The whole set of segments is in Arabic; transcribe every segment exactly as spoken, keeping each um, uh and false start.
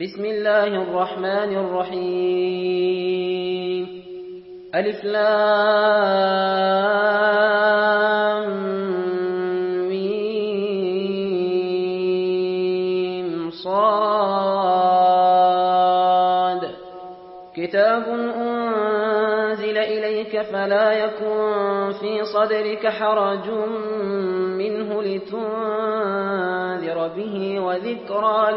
بسم الله الرحمن الرحيم ألف لام ميم صاد كتاب أنزل إليك فلا يكن في صدرك حرج منه لتنذر به وذكرى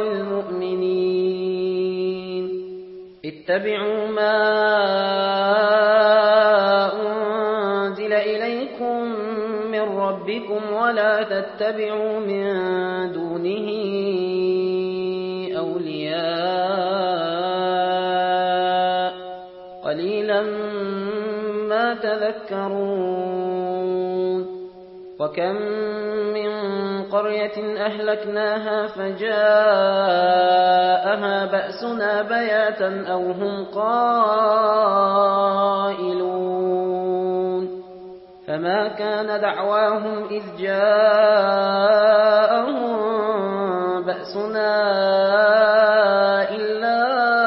للمؤمنين اتبعوا ما أنزل إليكم من ربكم ولا تتبعوا من دونه أولياء قليلا ما تذكرون وكم من قرية أهلكناها فجاءها بأسنا بياتا أو هم قائلون فما كان دعواهم إذ جاءهم بأسنا إلا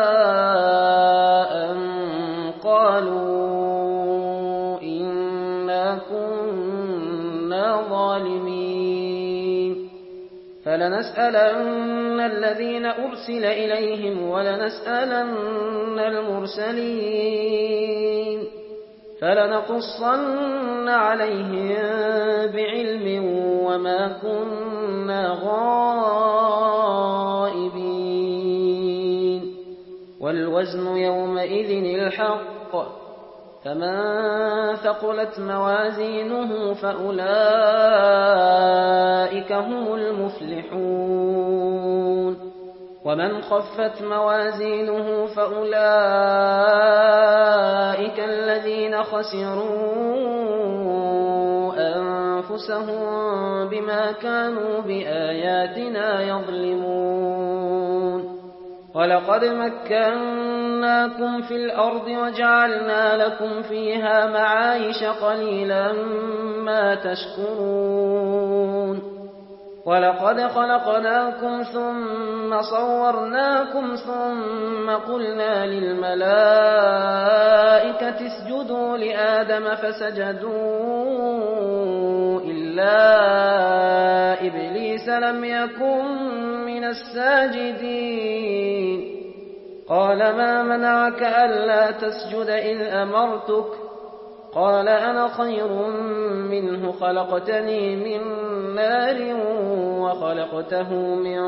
أن قالوا إنا كنا ظالمين فلنسألن الذين أرسل إليهم ولنسألن المرسلين فلنقصن عليهم بعلم وما كنا غائبين والوزن يومئذ الحق فمن ثقلت موازينه فأولئك هم المفلحون ومن خفت موازينه فأولئك الذين خسروا أنفسهم بما كانوا بآياتنا يظلمون ولقد مكناكم في الأرض وجعلنا لكم فيها معايش قليلا ما تشكرون ولقد خلقناكم ثم صورناكم ثم قلنا للملائكة اسجدوا لآدم فسجدوا إلا إبليس لم يكن من الساجدين قال ما منعك ألا تسجد إذ أمرتك قال أنا خير منه خلقتني من نار وخلقته من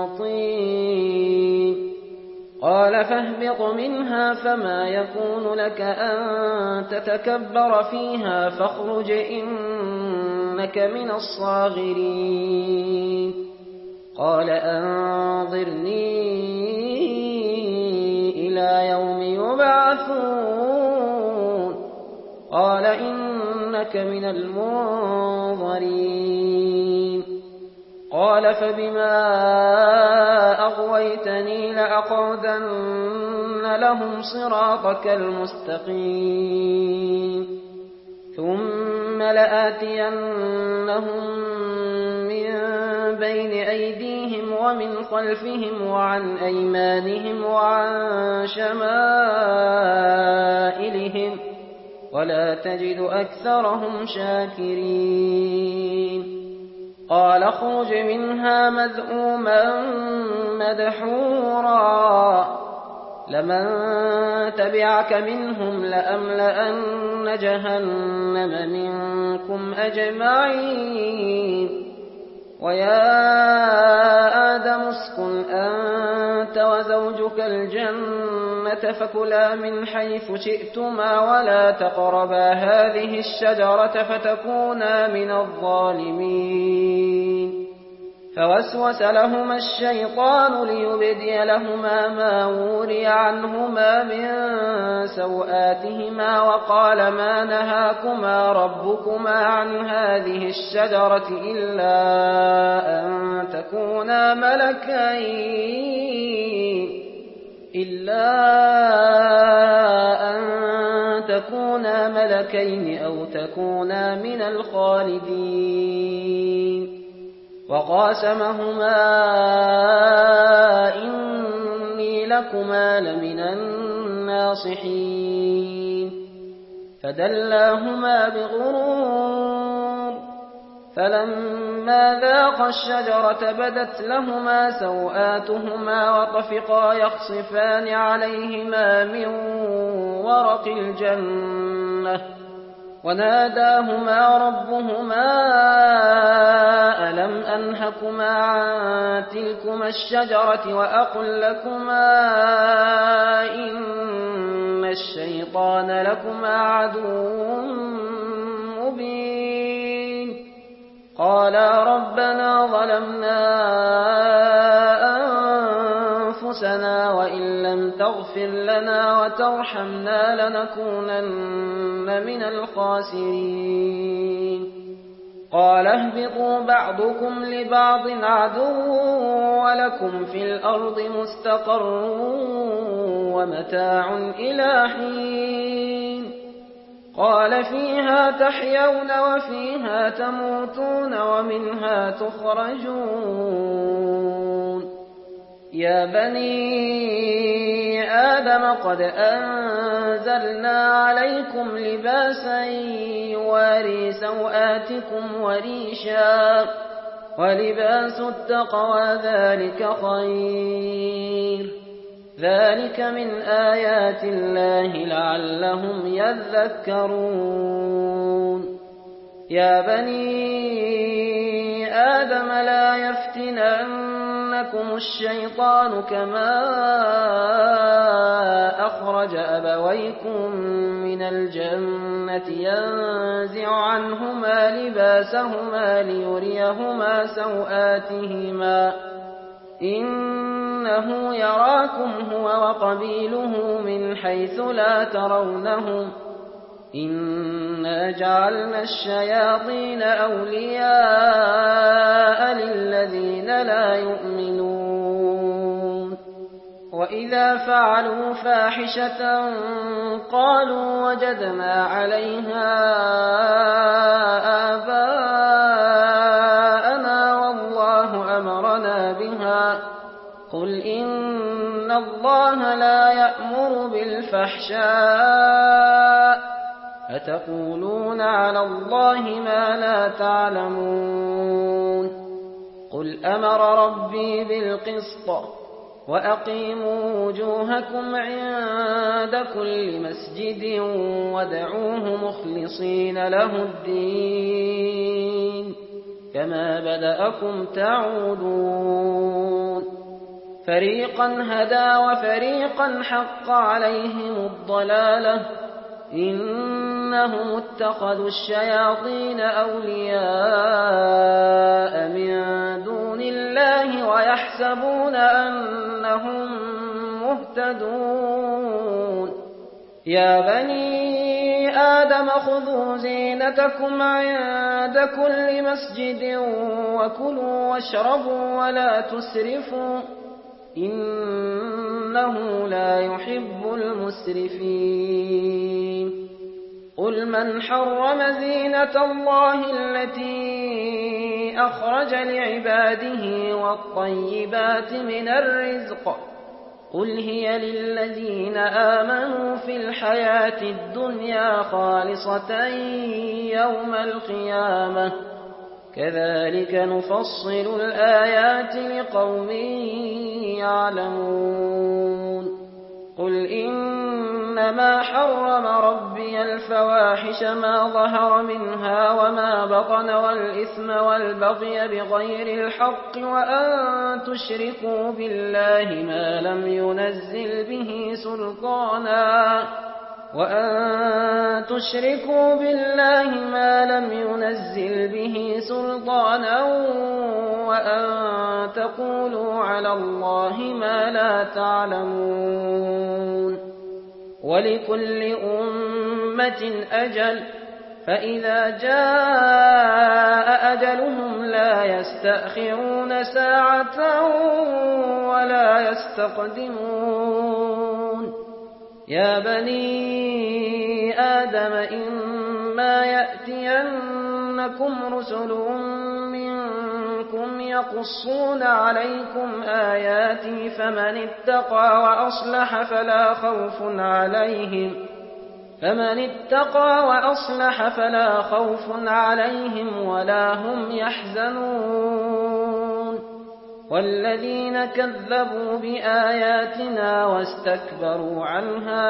طين قال فاهبط منها فما يكون لك أن تتكبر فيها فاخرج إنك من الصاغرين قال أنظرني إلى يوم يبعثون قال إنك من المنظرين قال فبما أغويتني لأقعدن لهم صراطك المستقيم ثم لآتينهم من بين أيديهم ومن خلفهم وعن أيمانهم وعن شمائلهم ولا تجد أكثرهم شاكرين قال اخرج منها مذءوما مدحورا لمن تبعك منهم لأملأن جهنم منكم أجمعين ويا آدم اسكن أنت وزوجك الجنة فكلا من حيث شئتما ولا تقربا هذه الشجرة فتكونا من الظالمين فوسوس لهما الشيطان ليبدي لهما ما وري عنهما من سوآتهما وقال ما نهاكما ربكما عن هذه الشجرة إلا أن تكونا ملكين إلا أن تكونا ملكين أو تكونا من الخالدين وقاسمهما إني لكما لمن الناصحين فدلاهما بغرور فلما ذاقا الشجرة بدت لهما سوآتهما وطفقا يخصفان عليهما من ورق الجنة وناداهما ربهما ألم أنهكما عن تلكما الشجرة وأقل لكما إن الشيطان لكما عدو مبين قالا ربنا ظلمنا أنفسنا وإن لم تغفر لنا وترحمنا لنكونن من الخاسرين قال اهبطوا بعضكم لبعض عدو ولكم في الأرض مستقر ومتاع إلى حين قال فيها تحيون وفيها تموتون ومنها تخرجون يا بني آدم قد أنزلنا عليكم لباسا يواري سوآتكم وريشا ولباس التقوى ذلك خير ذلك من آيات الله لعلهم يذكرون يا بني آدم لا يفتننكم الشيطان كما أخرج أبويكم من الجنة ينزع عنهما لباسهما ليريهما سوآتهما إنه يراكم هو وقبيله من حيث لا ترونهم إنا جعلنا الشياطين أولياء للذين لا يؤمنون وإذا فعلوا فاحشة قالوا وجدنا عليها آباءنا والله أمرنا بها قل إن الله لا يأمر بالفحشاء أتقولون على الله ما لا تعلمون قل أمر ربي بالقسط وأقيموا وجوهكم عند كل مسجد وادعوه مخلصين له الدين كما بدأكم تعودون فريقا هدى وفريقا حق عليهم الضلالة إنهم اتخذوا الشياطين أولياء من دون الله ويحسبون أنهم مهتدون يا بني آدم خذوا زينتكم عند كل مسجد وكلوا واشربوا ولا تسرفوا إنه لا يحب المسرفين قل من حرم زينة الله التي أخرج لعباده والطيبات من الرزق قل هي للذين آمنوا في الحياة الدنيا خالصة يوم القيامة كذلك نفصل الآيات لقوم يعلمون قل إنما حرم ربي الفواحش ما ظهر منها وما بطن والإثم والبغي بغير الحق وأن تشركوا بالله ما لم ينزل به سلطانا وأن تشركوا بالله ما لم ينزل به سلطانا وأن تقولوا على الله ما لا تعلمون ولكل أمة أجل فإذا جاء أجلهم لا يستأخرون ساعة ولا يستقدمون يا بني آدم إما يأتينكم رسل منكم منكم يقصون عليكم آياتي فمن اتقى وأصلح فلا خوف عليهم فمن اتقى وأصلح فلا خوف عليهم ولا هم يحزنون والذين كذبوا بآياتنا واستكبروا عنها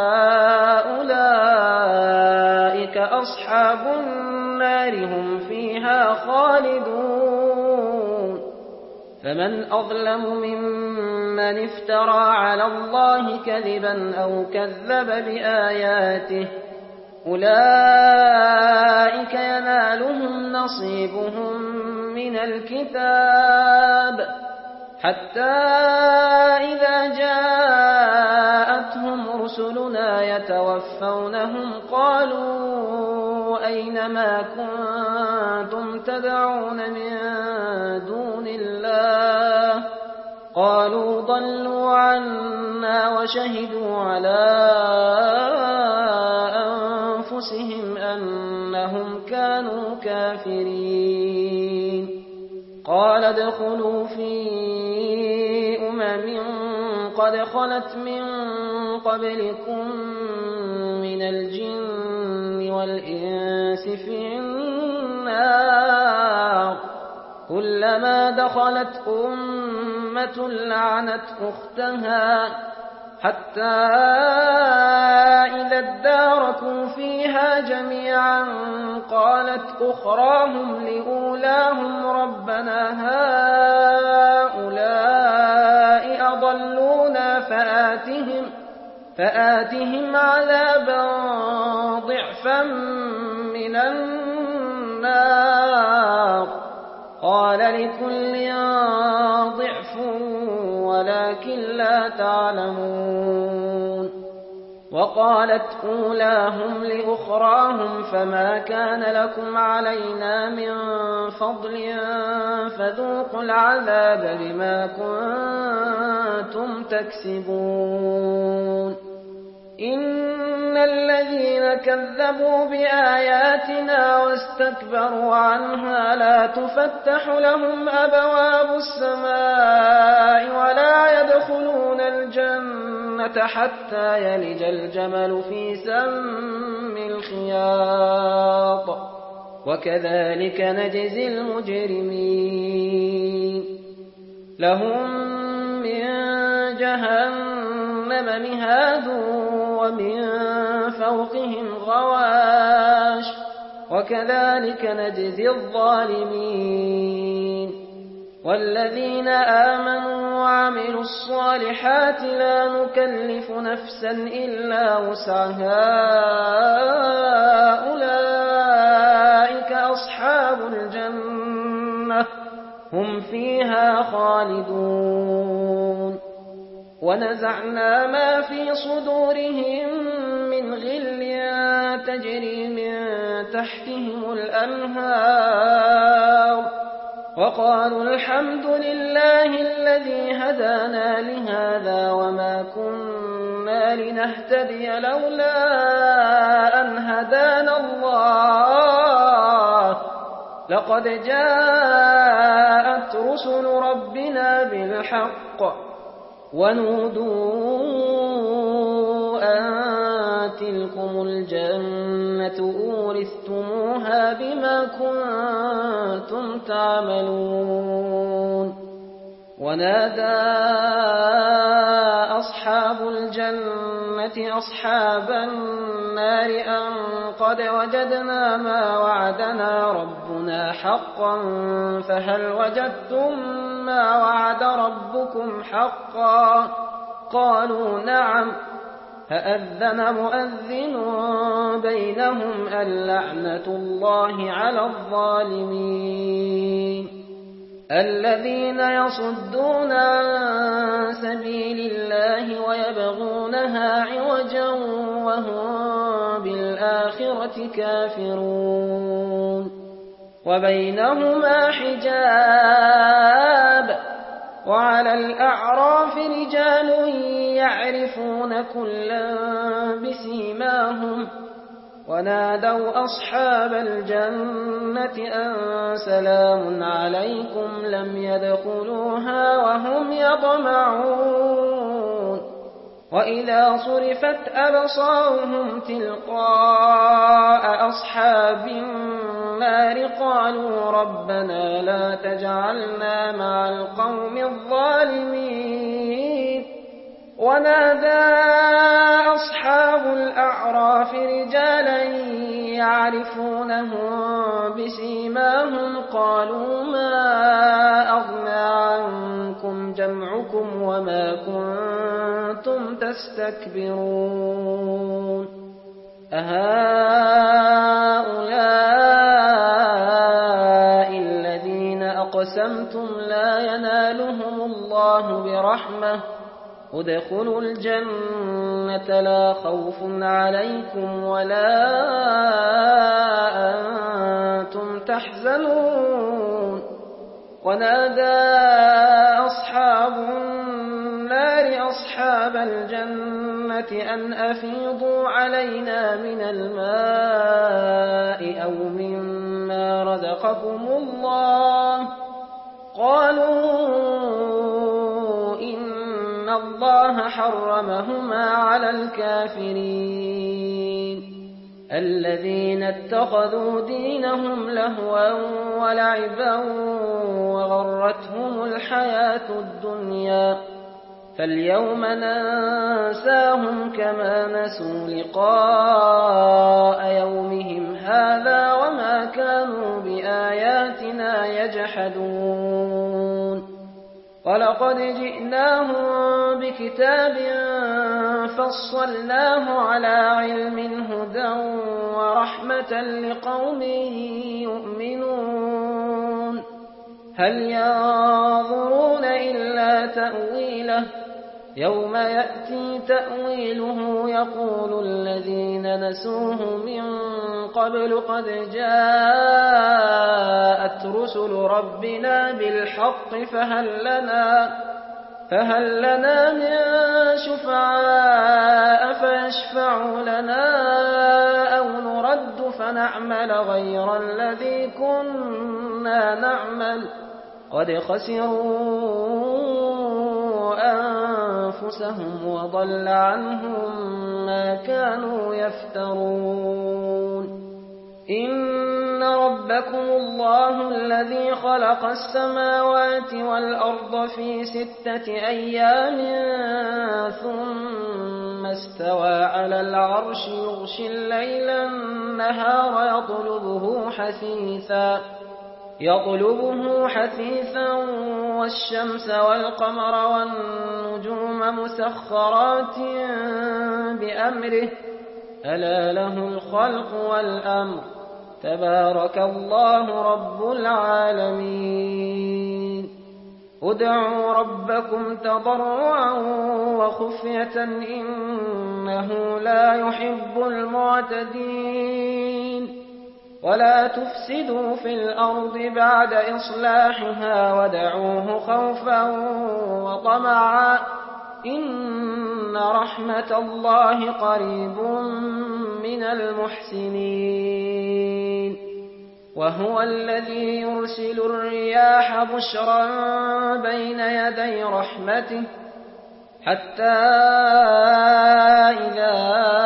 أولئك أصحاب النار هم فيها خالدون فمن أظلم ممن افترى على الله كذبا أو كذب بآياته أولئك ينالهم نصيبهم من الكتاب حتى إذا جاءتهم رسلنا يتوفونهم قالوا أين ما كنتم تدعون من دون الله قالوا ضلوا عنا وشهدوا على أنفسهم أنهم كانوا كافرين قال ادخلوا في أمم قد خلت من قبلكم من الجن والإنس في النار كلما دخلت أمة لعنت أختها حتى إذا اداركوا فيها جميعا قالت أخراهم لأولاهم ربنا هؤلاء أضلونا فآتهم, فآتهم عذابا ضعفا من النار قال لكل ضعف ولكن لا تعلمون وقالت أولاهم لأخراهم فما كان لكم علينا من فضل فذوقوا العذاب بما كنتم تكسبون إن الذين كذبوا بآياتنا واستكبروا عنها لا تفتح لهم أبواب السماء ولا يدخلون الجنة حتى يلج الجمل في سم الخياط وكذلك نجزي المجرمين لهم من جهنم مهاد ومن فوقهم غواش وكذلك نجزي الظالمين والذين آمنوا وعملوا الصالحات لا نكلف نفسا إلا وسعها أولئك أصحاب الجنة هم فيها خالدون ونزعنا ما في صدورهم من غل تجري من تحتهم الأنهار وقالوا الحمد لله الذي هدانا لهذا وما كنا لنهتدي لولا أن هدانا الله لقد جاءت رسل ربنا بالحق ونودوا أن تلكم الجنة أورثتموها بما كنتم تعملون ونادى أصحاب الجنة أصحاب النار أن قد وجدنا ما وعدنا ربنا حقا فهل وجدتم ما وعد ربكم حقا قالوا نعم فأذن مؤذن بينهم اللعنة الله على الظالمين الذين يصدون عن سبيل الله ويبغونها عوجا وهم بالآخرة كافرون وبينهما حجاب وعلى الأعراف رجال يعرفون كلا بسيماهم ونادوا أصحاب الجنة أن سلام عليكم لم يدخلوها وهم يطمعون وإذا صرفت أبصارهم تلقاء أصحاب النار قالوا ربنا لا تجعلنا مع القوم الظالمين ونادى أصحاب الأعراف رجالا يعرفونهم بسيماهم قالوا ما أغنى عنكم جمعكم وما كنتم تستكبرون أهؤلاء الذين أقسمتم لا ينالهم الله برحمة ادخلوا الجنة لا خوف عليكم ولا أنتم تحزنون ونادى أصحاب النار أصحاب الجنة أن أفيضوا علينا من الماء أو مما رزقكم الله قالوا إن الله حرمهما على الكافرين الذين اتخذوا دينهم لهوا ولعبا وغرتهم الحياة الدنيا فاليوم ننساهم كما نسوا لقاء يومهم هذا وما كانوا بآياتنا يجحدون ولقد جئناهم بكتاب فصلناه على علم هدى ورحمة لقوم يؤمنون هل ينظرون إلا تأويله يوم يأتي تأويله يقول الذين نسوه من قبل قد جاءت رسل ربنا بالحق فهل لنا فهل لنا من شفعاء فيشفعوا لنا أو نرد فنعمل غير الذي كنا نعمل قد خسروا أنفسهم وضل عنهم ما كانوا يفترون إن ربكم الله الذي خلق السماوات والأرض في ستة أيام ثم استوى على العرش يغشي الليل النهار يطلبه حثيثا يطلبه حثيثا والشمس والقمر والنجوم مسخرات بأمره ألا له الخلق والأمر تبارك الله رب العالمين ادعوا ربكم تضرعا وخفية إنه لا يحب المعتدين ولا تفسدوا في الأرض بعد إصلاحها ودعوه خوفا وطمعا إن رحمة الله قريب من المحسنين وهو الذي يرسل الرياح بشرا بين يدي رحمته حتى إذا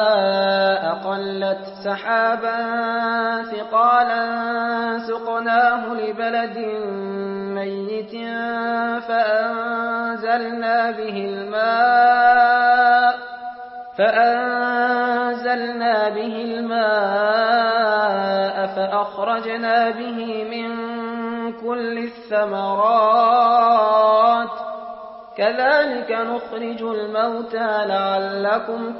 أقلت سحابا ثقالا سقناه لبلد ميت فأنزلنا به الماء فأنزلنا به الماء فأخرجنا به من كل الثمرات كذلك نخرج الموتى لعلكم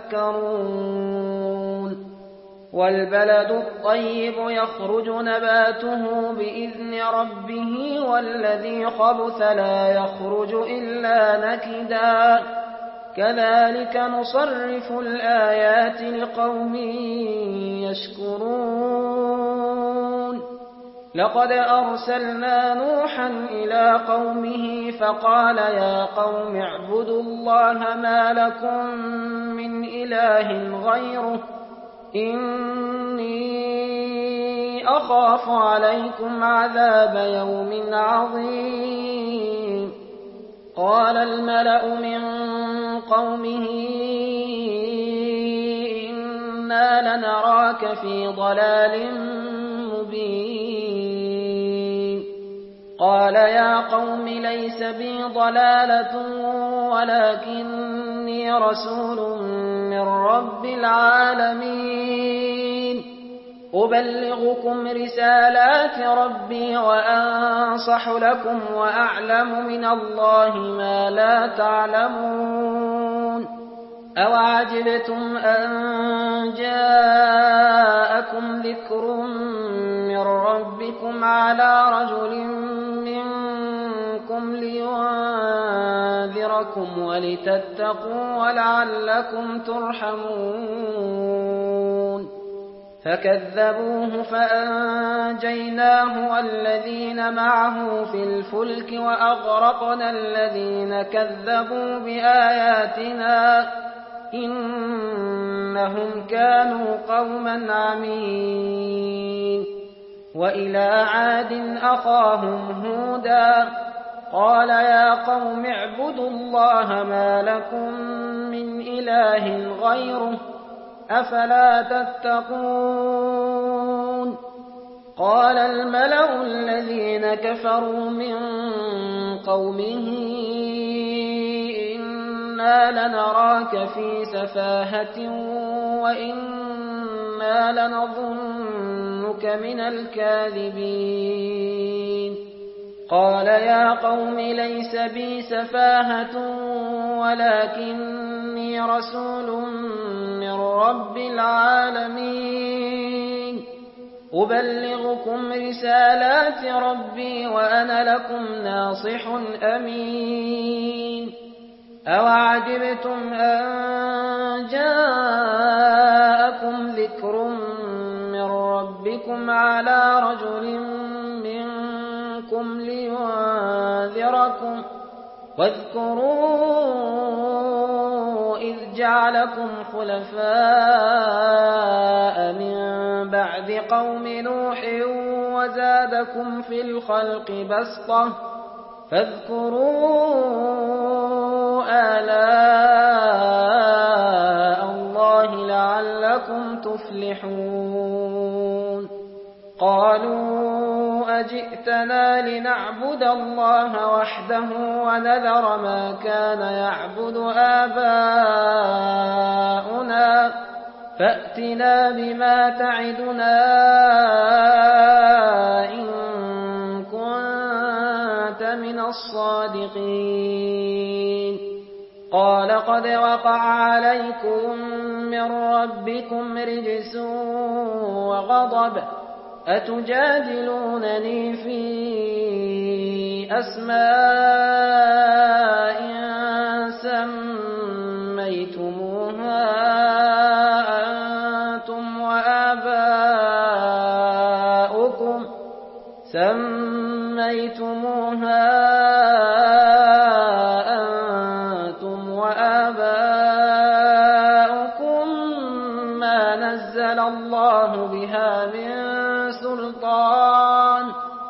تذكرون والبلد الطيب يخرج نباته بإذن ربه والذي خبث لا يخرج إلا نكدا كذلك نصرف الآيات لقوم يشكرون لقد أرسلنا نوحا إلى قومه فقال يا قوم اعبدوا الله ما لكم من إله غيره إني أخاف عليكم عذاب يوم عظيم قال الملأ من قومه إنا لنراك في ضلال مبين قال يا قوم ليس بي ضلالة ولكني رسول من رب العالمين أبلغكم رسالات ربي وأنصح لكم وأعلم من الله ما لا تعلمون أوعجبتم أن جاءكم ذكر من ربكم على رجل منكم لينذركم ولتتقوا ولعلكم ترحمون فكذبوه فأنجيناه والذين معه في الفلك وأغرقنا الذين كذبوا بآياتنا إنهم كانوا قوما عمين وإلى عاد أخاهم هودا قال يا قوم اعبدوا الله ما لكم من إله غيره أفلا تتقون قال الملأ الذين كفروا من قومه إنا لنراك في سفاهة وإنا لنظنك من الكاذبين قال يا قوم ليس بي سفاهة ولكني رسول من رب العالمين أبلغكم رسالات ربي وأنا لكم ناصح أمين أوعجبتم أن جاءكم ذكر من ربكم على رجل منكم لينذركم واذكروا إذ جعلكم خلفاء من بعد قوم نوح وزادكم في الخلق بسطة فاذكروا آلاء الله لعلكم تفلحون قالوا أجئتنا لنعبد الله وحده ونذر ما كان يعبد آباؤنا فأتنا بما تعدنا إن كنت من الصادقين قال قد وقع عليكم من ربكم رجس وغضب أتجادلونني في أسماء سميتموها أنتم وآباؤكم سميتموها أنتم وآباؤكم ما نزل الله بها من سلطان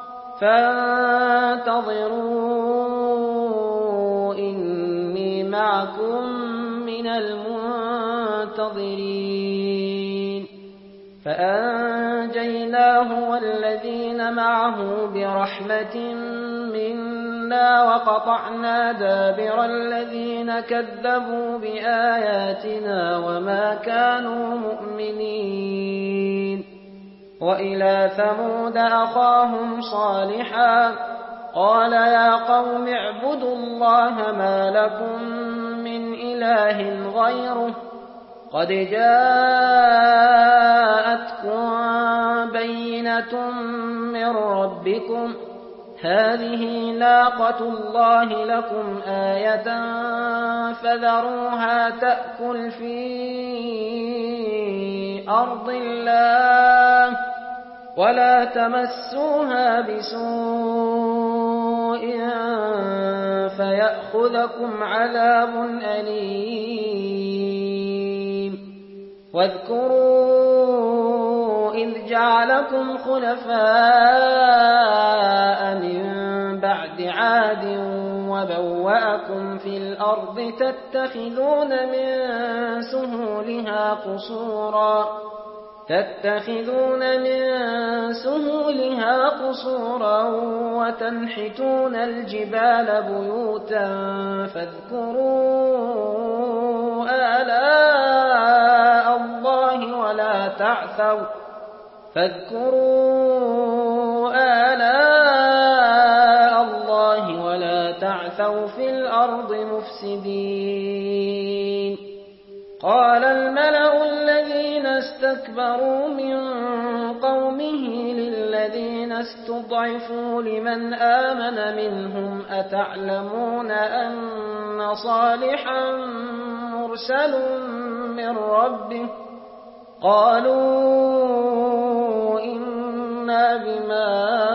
فانتظروا إني معكم من المنتظرين فأنجيناه والذين معه برحمة منا وقطعنا دابر الذين كذبوا بآياتنا وما كانوا مؤمنين وإلى ثمود أخاهم صالحا قال يا قوم اعبدوا الله ما لكم من إله غيره قد جاءتكم بينة من ربكم هذه ناقة الله لكم آية فذروها تأكل في أرض الله ولا تمسوها بسوء فيأخذكم عذاب أليم واذكروا إذ جعلكم خلفاء من بعد عاد وبوأكم في الأرض تتخذون من سهولها قصورا تتخذون من سهولها قصورا وتنحتون الجبال بيوتا فاذكروا آلاء الله ولا تعثوا فاذكروا آلاء الله ولا تعثوا في الأرض مفسدين. قال الملأ الذين استكبروا من قومه للذين استضعفوا لمن آمن منهم أتعلمون أن صالحا مرسل من ربه قالوا إنا بما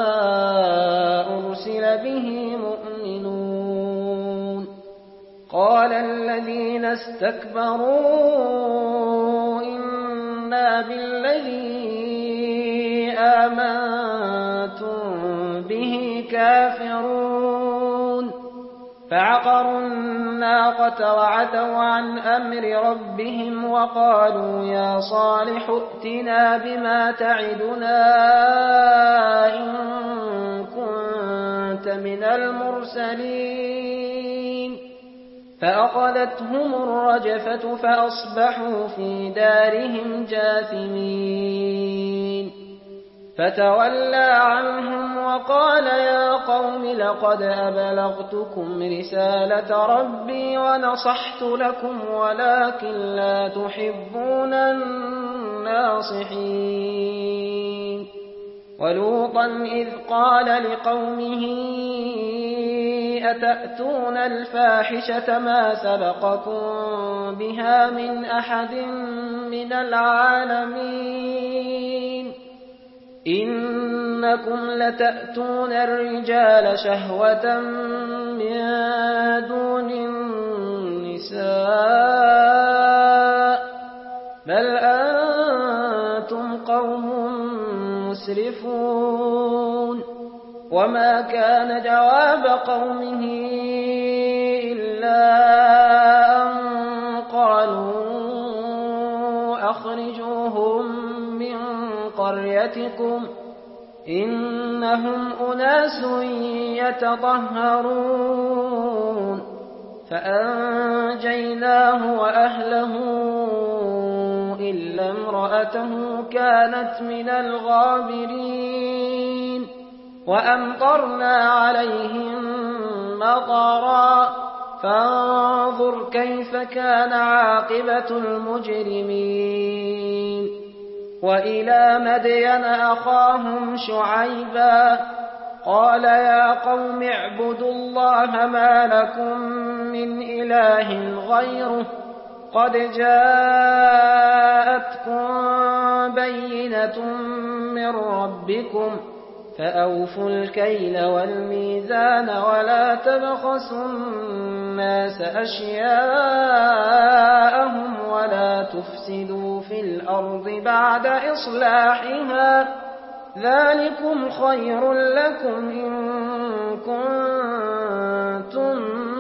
أرسل به مؤمنون. قال الذين استكبروا إنا بالذي آمنتم به كافرون. فعقروا الناقة وعتوا عن أمر ربهم وقالوا يا صالح ائتنا بما تعدنا إن كنت من المرسلين. فأخذتهم الرجفة فأصبحوا في دارهم جاثمين. فتولى عنهم وقال يا قوم لقد أبلغتكم رسالة ربي ونصحت لكم ولكن لا تحبون الناصحين. ولوطا إذ قال لقومه أتأتون الفاحشة ما سبقكم بها من أحد من العالمين إنكم لتأتون الرجال شهوة من دون النساء بل أنتم قوم مسرفون. وما كان جواب قومه إلا أن قالوا أخرجوهم من قريتكم إنهم أناس يتطهرون. فأنجيناه وأهله إلا امرأته كانت من الغابرين. وأمطرنا عليهم مطرا فانظر كيف كان عاقبة المجرمين. وإلى مدين أخاهم شعيبا قال يا قوم اعبدوا الله ما لكم من إله غيره قد جاءتكم بينة من ربكم فأوفوا الكيل والميزان ولا تبخسوا الناس أشياءهم ولا تفسدوا في الأرض بعد إصلاحها ذلكم خير لكم إن كنتم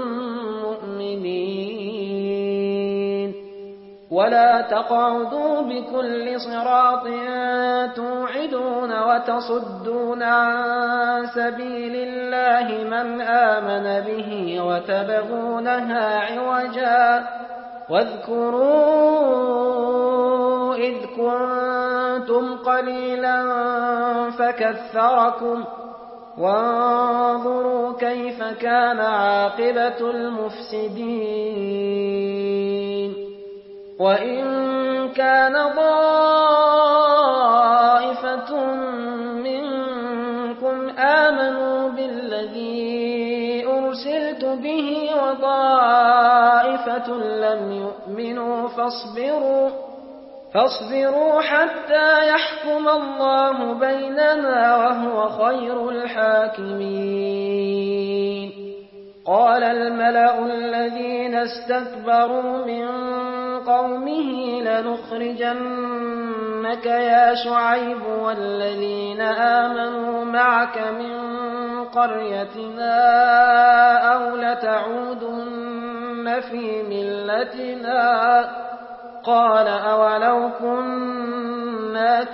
مؤمنين. ولا تقعدوا بكل صراط توعدون وتصدون عن سبيل الله من آمن به وتبغونها عوجا واذكروا إذ كنتم قليلا فكثركم وانظروا كيف كان عاقبة المفسدين. وإن كان طائفة منكم آمنوا بالذي أرسلت به وطائفة لم يؤمنوا فاصبروا فاصبروا حتى يحكم الله بيننا وهو خير الحاكمين. قال الملأ الذين استكبروا من قومه لنخرجنك يا شعيب والذين آمنوا معك من قريتنا أو لتعودن في ملتنا قال أولو كنا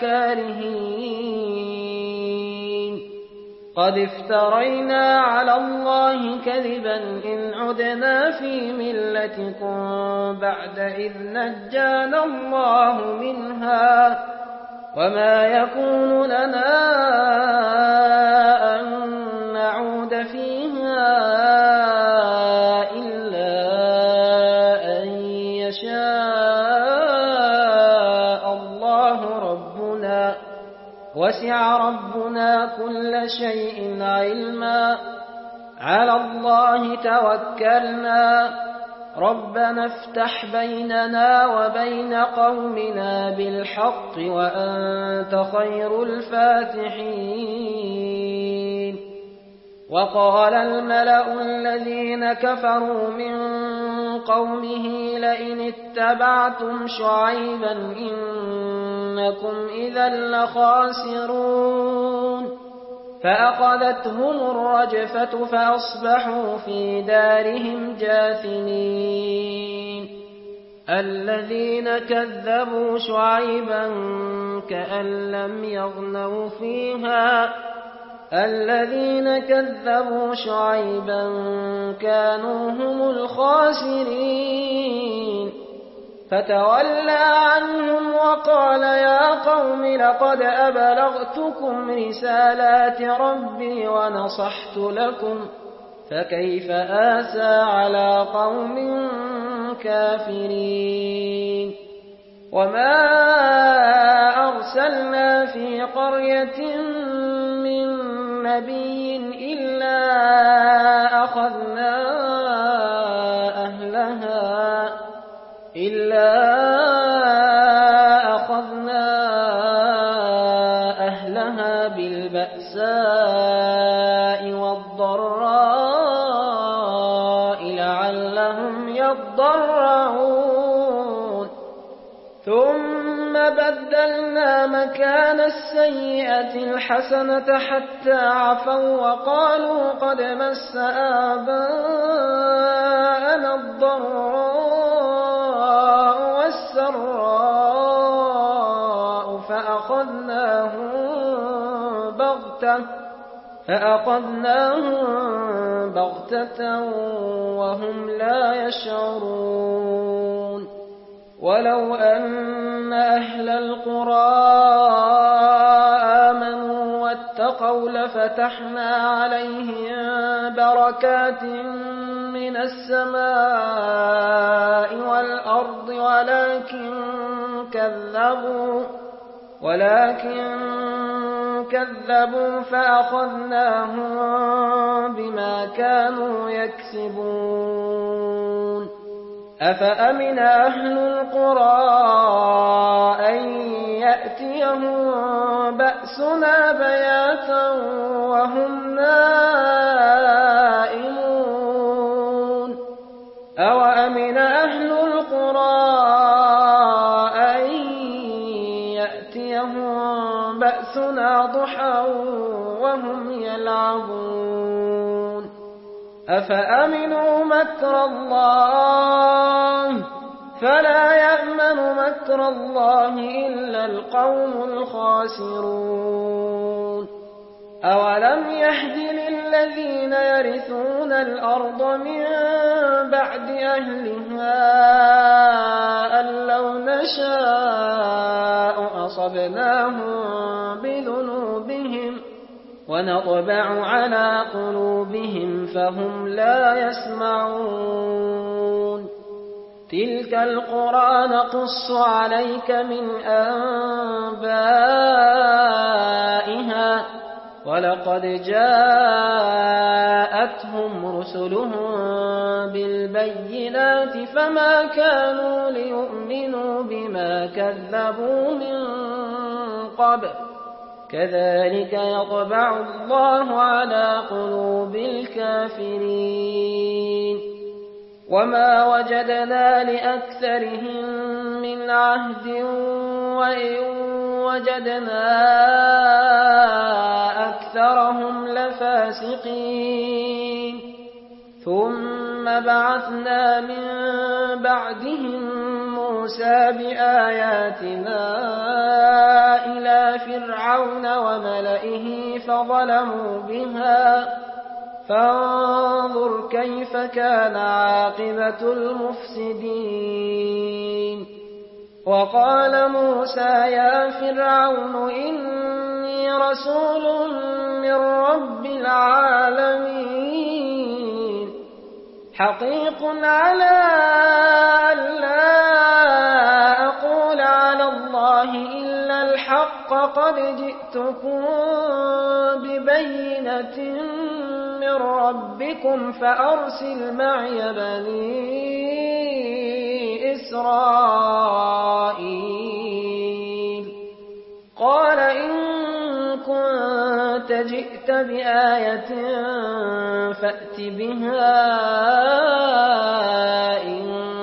كارهين قد افترينا على الله كذبا إن عدنا في ملتكم بعد إذ نجانا الله منها وما يكون لنا أن نعود فيها إلا أن يشاء الله ربنا وسع ربنا كل شيء علما على الله توكلنا ربنا افتح بيننا وبين قومنا بالحق وأنت خير الفاتحين وقال الملأ الذين كفروا من قومه لئن اتبعتم شعيبا إنكم إذا لخاسرون فأخذتهم الرجفة فأصبحوا في دارهم جاثمين الذين كذبوا شعيبا كأن لم يغنوا فيها الذين كذبوا شعيبا كانوا هم الخاسرين فتولى عنهم وقال يا قوم لقد أبلغتكم رسالات ربي ونصحت لكم فكيف آسى على قوم كافرين وما أرسلنا في قرية من نبي إلا أخذنا أهلها إلا أخذنا أهلها بالبأساء والضراء لعلهم يضرعون ثم بدلنا مكان السيئة الحسنة حتى عفوا وقالوا قد مس آباءنا الضراء والسراء فأخذناهم بغتة فأخذناهم بغتة وهم لا يشعرون ولو أن أهل القرى آمنوا واتقوا لفتحنا عليهم بركات من السماء والأرض ولكن كذبوا ولكن كذبوا فأخذناهم بما كانوا يكسبون أفأمن أهل القرى أن يأتيهم بأسنا بياتا وهم نائمون أوأمن أهل القرى أن يأتيهم بأسنا ضحى وهم يلعبون أفأمنوا مكر الله فلا يأمن مكر الله إلا القوم الخاسرون أولم يهد للذين يرثون الأرض من بعد أهلها أن لو نشاء أصبناهم بذنوبهم ونطبع على قلوبهم فهم لا يسمعون تلك القرى نقص عليك من أنبائها ولقد جاءتهم رسلهم بالبينات فما كانوا ليؤمنوا بما كذبوا من قبل كذلك يطبع الله على قلوب الكافرين وما وجدنا لأكثرهم من عهد وإن وجدنا أكثرهم لفاسقين ثم بعثنا من بعدهم موسى بآياتنا إلى فرعون وملئه فظلموا بها فانظر كيف كان عاقبة المفسدين وقال موسى يا فرعون إني رسول من رب العالمين حقيق على ألا أقول على الله إلا الحق قد جئتكم ببينة من ربكم فأرسل معي بني إسرائيل قال إن كنت جئت بآية فأت بها إن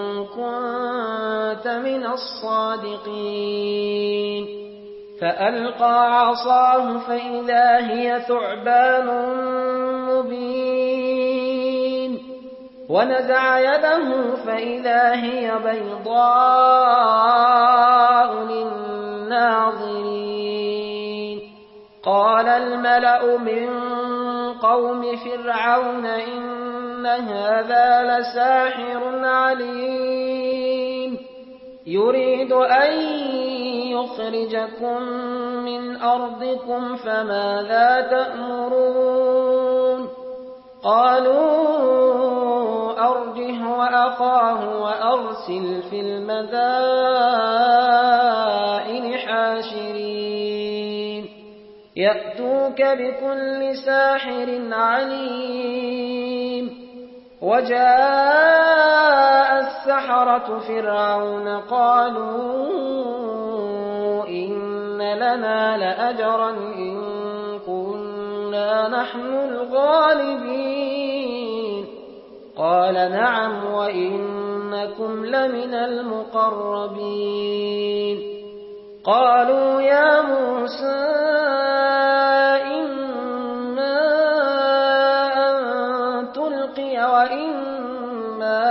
كنت من الصادقين فألقى عصاه فإذا هي ثعبان مبين ونزع يده فإذا هي بيضاء للناظرين قال الملأ من قوم فرعون إن هذا لساحر عليم يريد أن يخرجكم من أرضكم فماذا تأمرون قالوا أرجه وأخاه وأرسل في المدائن حاشرين يأتوك بكل ساحر عليم وجاء السحرة فرعون قالوا إن لنا لأجرا إن كنا نحن الغالبين قال نعم وإنكم لمن المقربين قالوا يا موسى إما أن تلقي وإما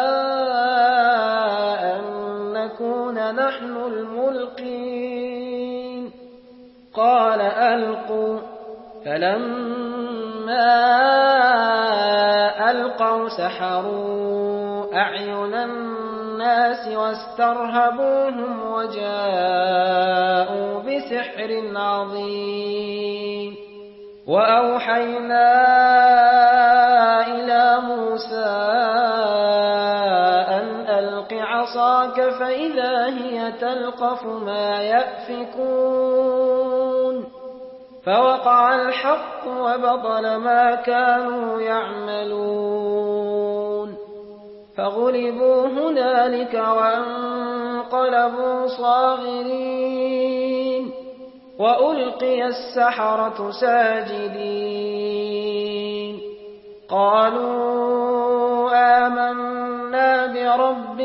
أن نكون نحن الملقين قال ألقوا فلما ألقوا سحروا أعين الناس واسترهبوهم وجاءوا بسحر عظيم وأوحينا إلى موسى أن ألق عصاك فإذا هي تلقف ما يأفكون فوقع الحق وبطل ما كانوا يعملون فغلبوا هنالك وانقلبوا صاغرين وألقي السحرة ساجدين قالوا آمنا برب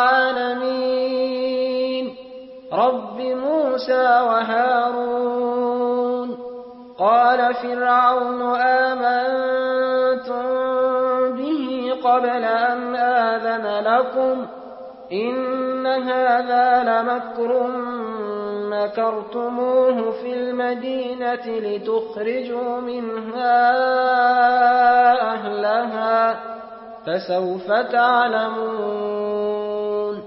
العالمين رب موسى وهارون قال فرعون آمنتم به قبل أن آذن لكم إن هذا لمكر مكرتموه في المدينة لتخرجوا منها أهلها فسوف تعلمون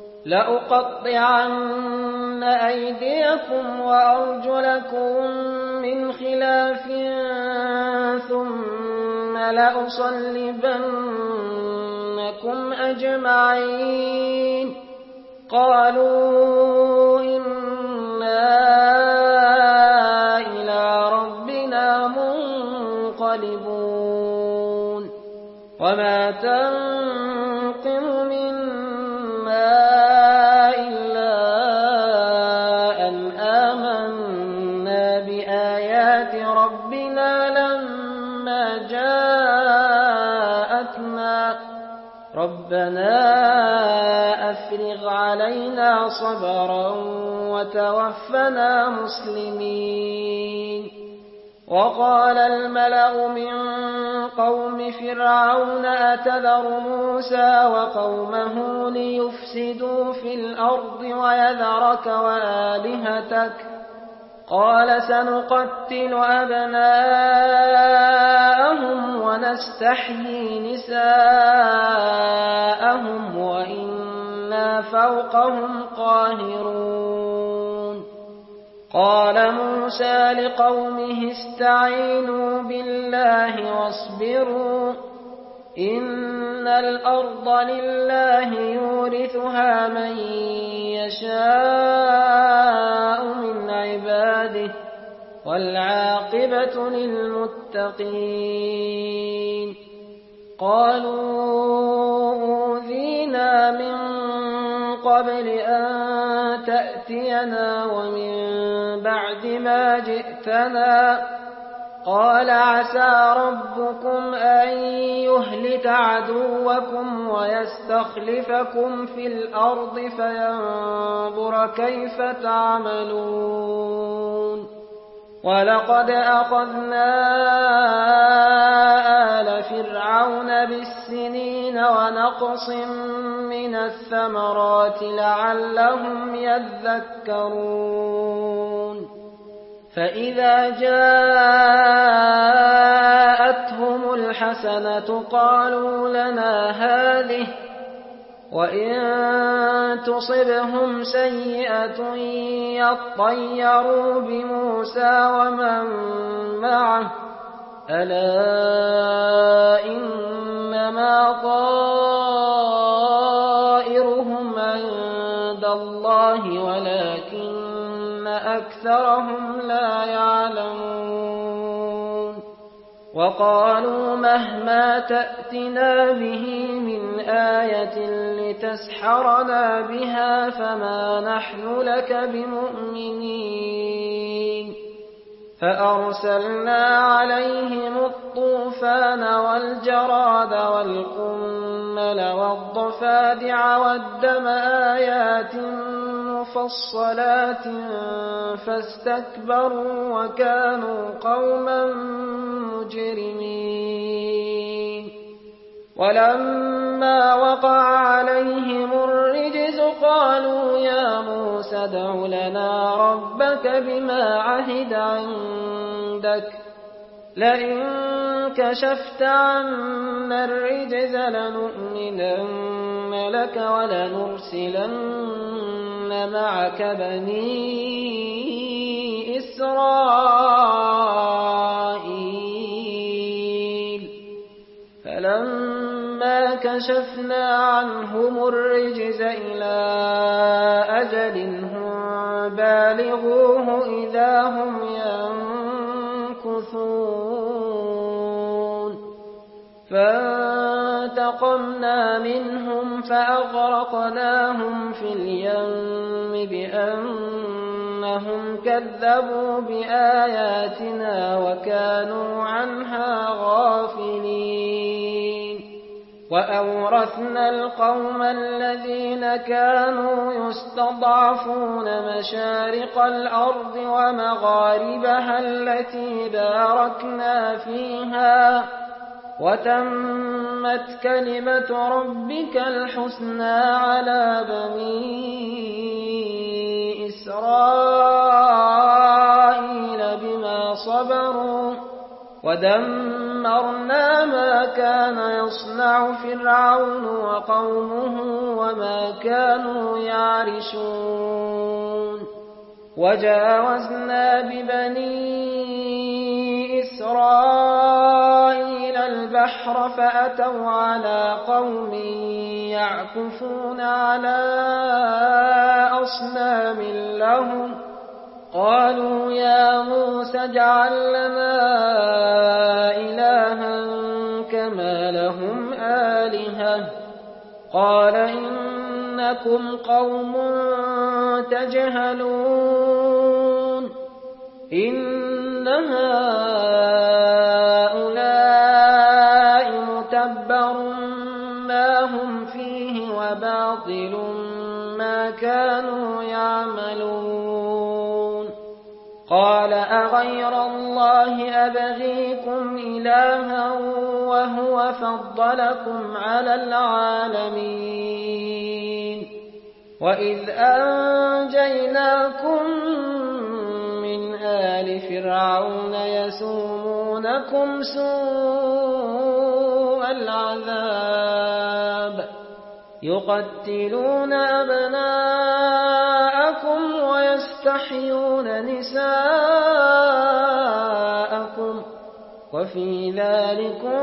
لأقطعن أيديكم وأرجلكم من خلاف ثم لأصلبنكم أجمعين قالوا إنا إلى ربنا منقلبون وما تنقم منا إلا أن آمنا أفرغ علينا صبرا وتوفنا مسلمين. وقال الملأ من قوم فرعون أتذر موسى وقومه ليفسدوا في الأرض ويذرك وآلهتك؟ قال سنقتل أبناءهم ونستحيي نساءهم وإنا فوقهم قاهرون. قال موسى لقومه استعينوا بالله واصبروا إن الأرض لله يورثها من يشاء من عباده والعاقبة للمتقين. قالوا أوذينا من قبل أن تأتينا ومن بعد ما جئتنا. قال عسى ربكم أن يهلك عدوكم ويستخلفكم في الأرض فينظر كيف تعملون. ولقد أخذنا آل فرعون بالسنين ونقص من الثمرات لعلهم يذكرون. فإذا جاءتهم الحسنة قالوا لنا هذه وإن تصبهم سيئة يطيروا بموسى ومن معه ألا إنما طائرهم عند الله ولكن أكثرهم لا يعلمون. وقالوا مهما تأتنا به من آية لتسحرنا بها فما نحن لك بمؤمنين. فأرسلنا عليهم الطوفان والجراد والقمل والضفادع والدم آيات مفصلات فاستكبروا وكانوا قوما مجرمين. ولما وقع عليهم الرجز قالوا يا موسى ادع لنا ربك بما عهد عندك لئن كشفت عنا الرجز لنؤمنن لك ولنرسلن معك بني إسرائيل. فلما كشفنا عنهم الرجز إلى أجل هم بالغوه إذا هم ينكثون. فانتقمنا منهم فأغرقناهم في اليم بأنهم كذبوا بآياتنا وكانوا عنها غافلين. وأورثنا القوم الذين كانوا يستضعفون مشارق الأرض ومغاربها التي باركنا فيها وتمت كلمة ربك الحسنى على بني إسرائيل بما صبروا ودمرنا ما كان يصنع فرعون وقومه وما كانوا يعرشون. وجاوزنا ببني إسرائيل البحر فأتوا على قوم يعكفون على أصنام لهم قالوا يا موسى اجعل لنا إلها كما لهم آلهة قال إنكم قوم تجهلون. إن هؤلاء متبر ما هم فيه وباطل ما كانوا يعملون قال أغير الله أبغيكم إلها وهو فضلكم على العالمين وإذ أنجيناكم من آل فرعون يسومونكم سوء العذاب يقتلون أبناءكم ويستحيون نساءكم وفي ذلكم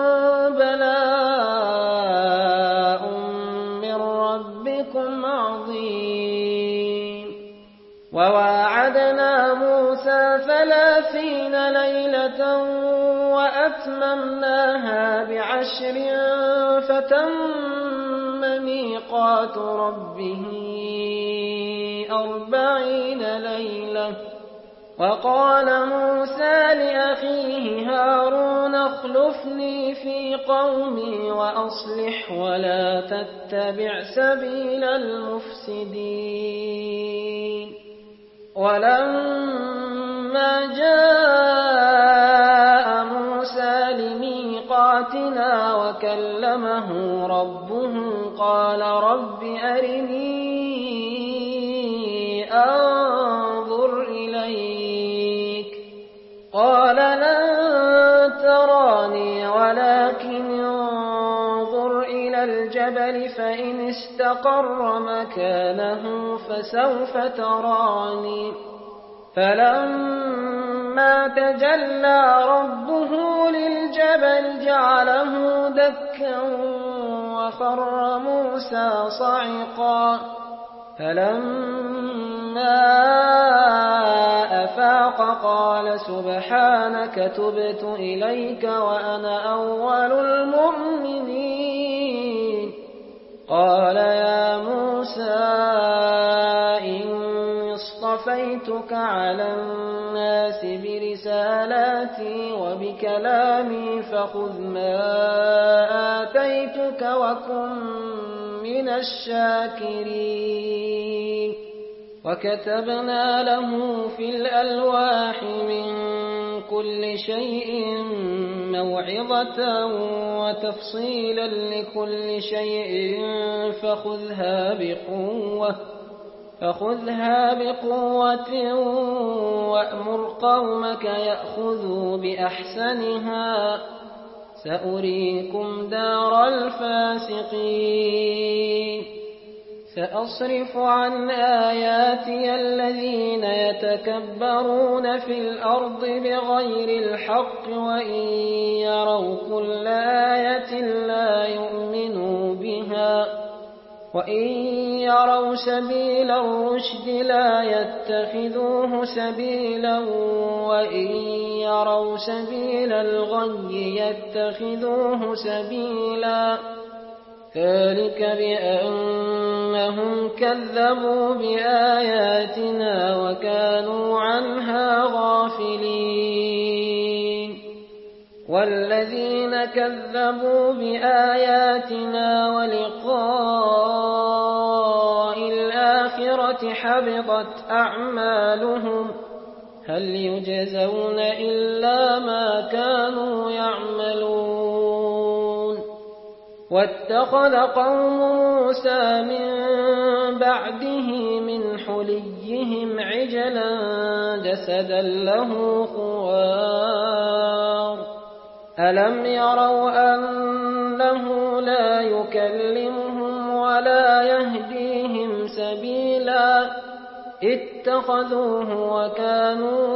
بلاء من ربكم عظيم وواعدنا موسى ثلاثين ليلة وأتممناها بعشر فتم ميقات ربه أربعين ليلة وقال موسى لأخيه هارون اخلفني في قومي وأصلح ولا تتبع سبيل المفسدين ولما جاء موسى لميقاتنا وكلمه ربه قال رب أرني أنظر إليك قال لن تراني ولكن انظر إلى الجبل فإن استقر مكانه فسوف تراني فلما تجلى ربه للجبل جعله دكا وخر موسى صعقا فلما أفاق قال سبحانك تبت إليك وأنا أول المؤمنين قال يا موسى إني اصطفيتك على الناس برسالاتي وبكلامي فخذ ما آتيتك وكن من الشاكرين وكتبنا له في الألواح من كل شيء موعظة وتفصيلا لكل شيء فخذها بقوة فخذها بقوة وأمر قومك يأخذوا بأحسنها سأريكم دار الفاسقين سأصرف عن آياتي الذين يتكبرون في الأرض بغير الحق وإن يروا كل آية لا يؤمنوا بها وإن يروا سبيل الرشد لا يتخذوه سبيلا وإن يروا سبيل الغي يتخذوه سبيلا ذلك بأنهم كذبوا بآياتنا وكانوا عنها غافلين والذين كذبوا بآياتنا ولقاء الآخرة حبطت أعمالهم هل يجزون إلا ما كانوا يعملون واتخذ قوم موسى من بعده من حليهم عجلا جسدا له خوار ألم يروا أنه لا يكلمهم ولا يهديهم سبيلا اتخذوه وكانوا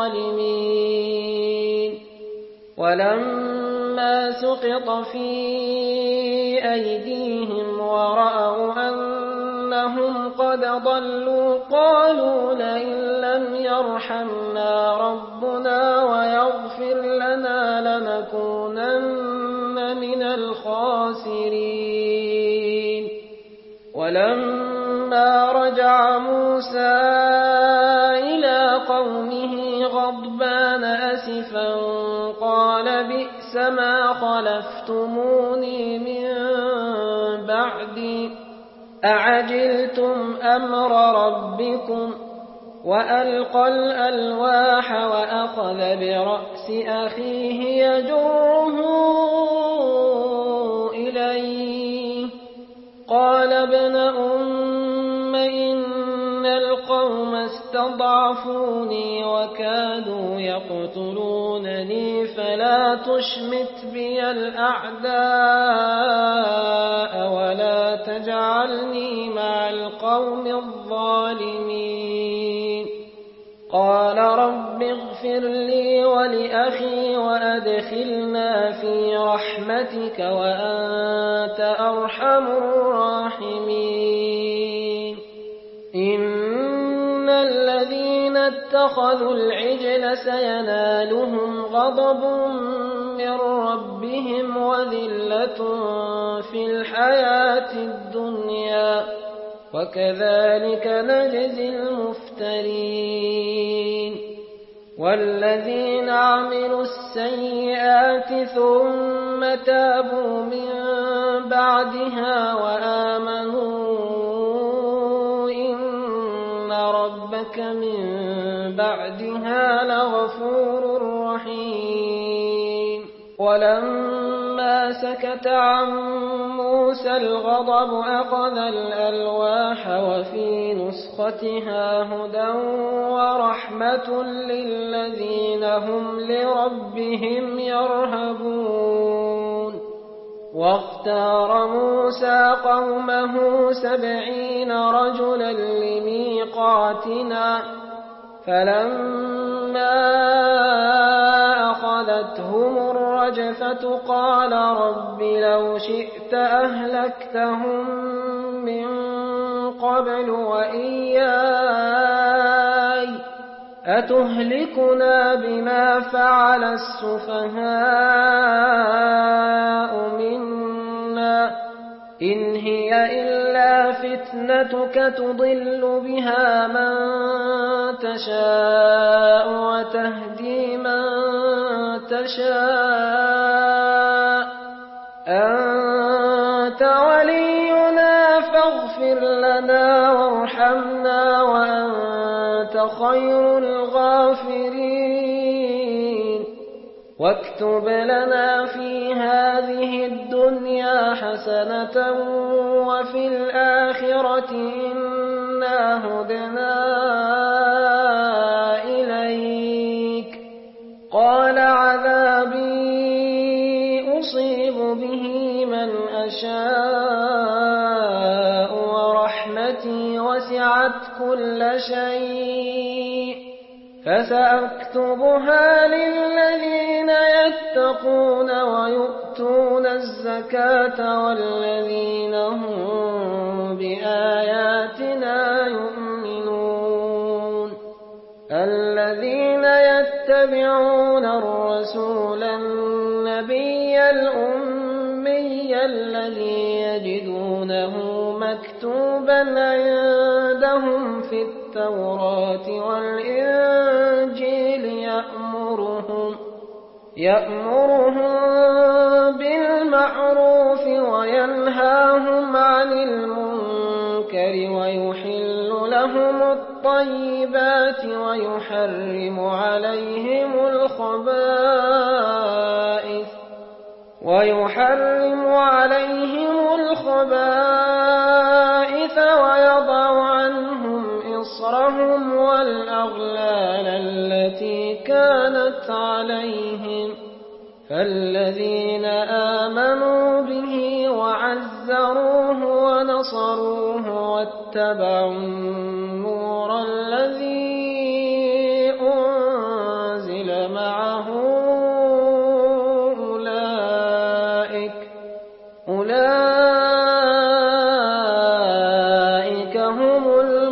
ظالمين ولما سقط في أيديهم ورأوا أنهم قد ضلوا قالوا لئن لم يرحمنا ربنا ويغفر لنا لنكونن من الخاسرين ولما رجع موسى إلى قومه غضبان أسفا قال بئس ما خلفتموني من بعدي أعجلتم أمر ربكم وألقى الألواح وأخذ برأس أخيه يجره إليه قال ابن أم إن القوم استضعفوني وكادوا يقتلونني فلا تشمت بي الأعداء ولا تجعلني مع القوم الظالمين قال رب اغفر لي ولأخي وأدخلنا في رحمتك وأنت أرحم الراحمين إن الذين اتخذوا العجل سينالهم غضب من ربهم وذلة في الحياة الدنيا وكذلك نجزي المفترين والذين عملوا السيئات ثم تابوا من بعدها وآمنوا إن ربك من بعدها لغفور رحيم ولما سكت عن موسى الغضب أخذ الألواح وفي نسختها هدى ورحمة للذين هم لربهم يرهبون واختار موسى قومه سبعين رجلا لميقاتنا فلما أخذتهم الرجفة قال رب لو شئت أهلكتهم من قبل وإياي أتهلكنا بما فعل السفهاء منا إن هي إلا فتنتك تضل بها من تشاء وتهدي من تشاء أنت ولينا فاغفر لنا وارحمنا وأنت خير الغافرين واكتب لنا في هذه الدنيا حسنة وفي الآخرة إنا هدنا إليك قال عذابي أصيب به من أشاء ورحمتي وسعت كل شيء فسأكتبها للذين يتقون ويؤتون الزكاة والذين هم بآياتنا يؤمنون الذين يتبعون الرسول النبي الأمي الذي يجدونه مكتوبا عندهم في التوراة والإنجيل يأمرهم يأمرهم بالمعروف وينهاهم عن المنكر ويحل لهم الطيبات ويحرم عليهم الخبائث ويحرم عليهم الخبائث ويضع عنهم إصرهم والأغلال التي كانت عليهم فالذين آمنوا به وعزروه ونصروه واتبعوا النور الذي أنزل معه أولئك أولئك هم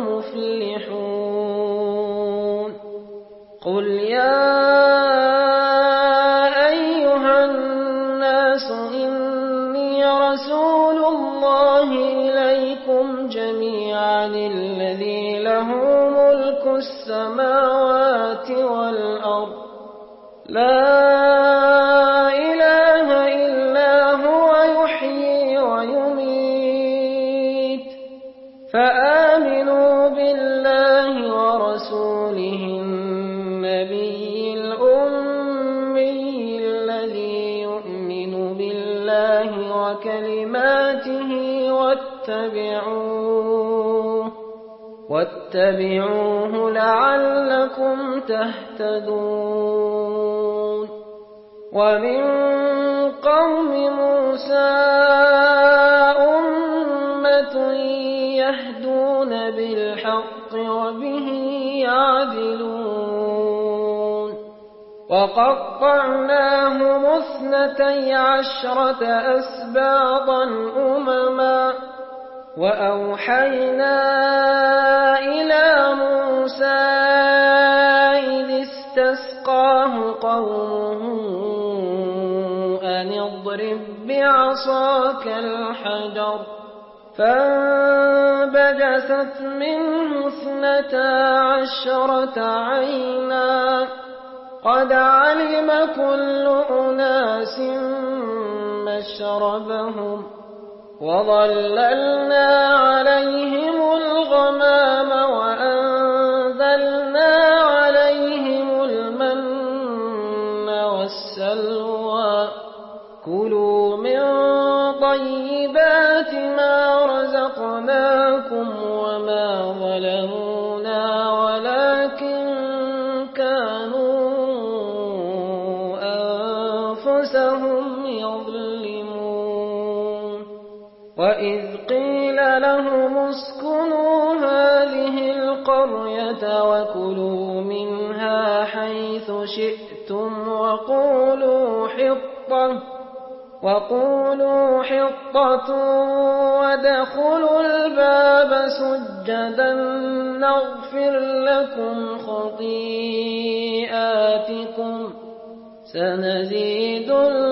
المفلحون قل يا أيها الناس إني رسول الله إليكم جميعا الذي له ملك السماوات والأرض لا إله إلا هو يحيي ويميت آمنوا بالله ورسوله النبي الأمي الذي يؤمن بالله وكلماته واتبعوه واتبعوه لعلكم تهتدون ومن قوم موسى أمة يهدون بالحق وبه يعدلون وقطعناهم اثنتي عشرة أسباطا أمما وأوحينا إلى موسى إذ استسقاه قومه أن اضرب بعصاك الحجر فانبجست منه اثنتا عشرة عينا قد علم كل أناس مشربهم وظللنا عليهم الغمام وأنزلنا عليهم المن والسلوى كلوا من طيبات ما رزقناكم وما ظلمونا ولكن كانوا أنفسهم يظلمون وإذ قيل لهم اسكنوا هذه القرية وكلوا منها حيث شئتم وقولوا حطة وقولوا حطة وادخلوا الباب سجدا نغفر لكم خطيئاتكم سنزيد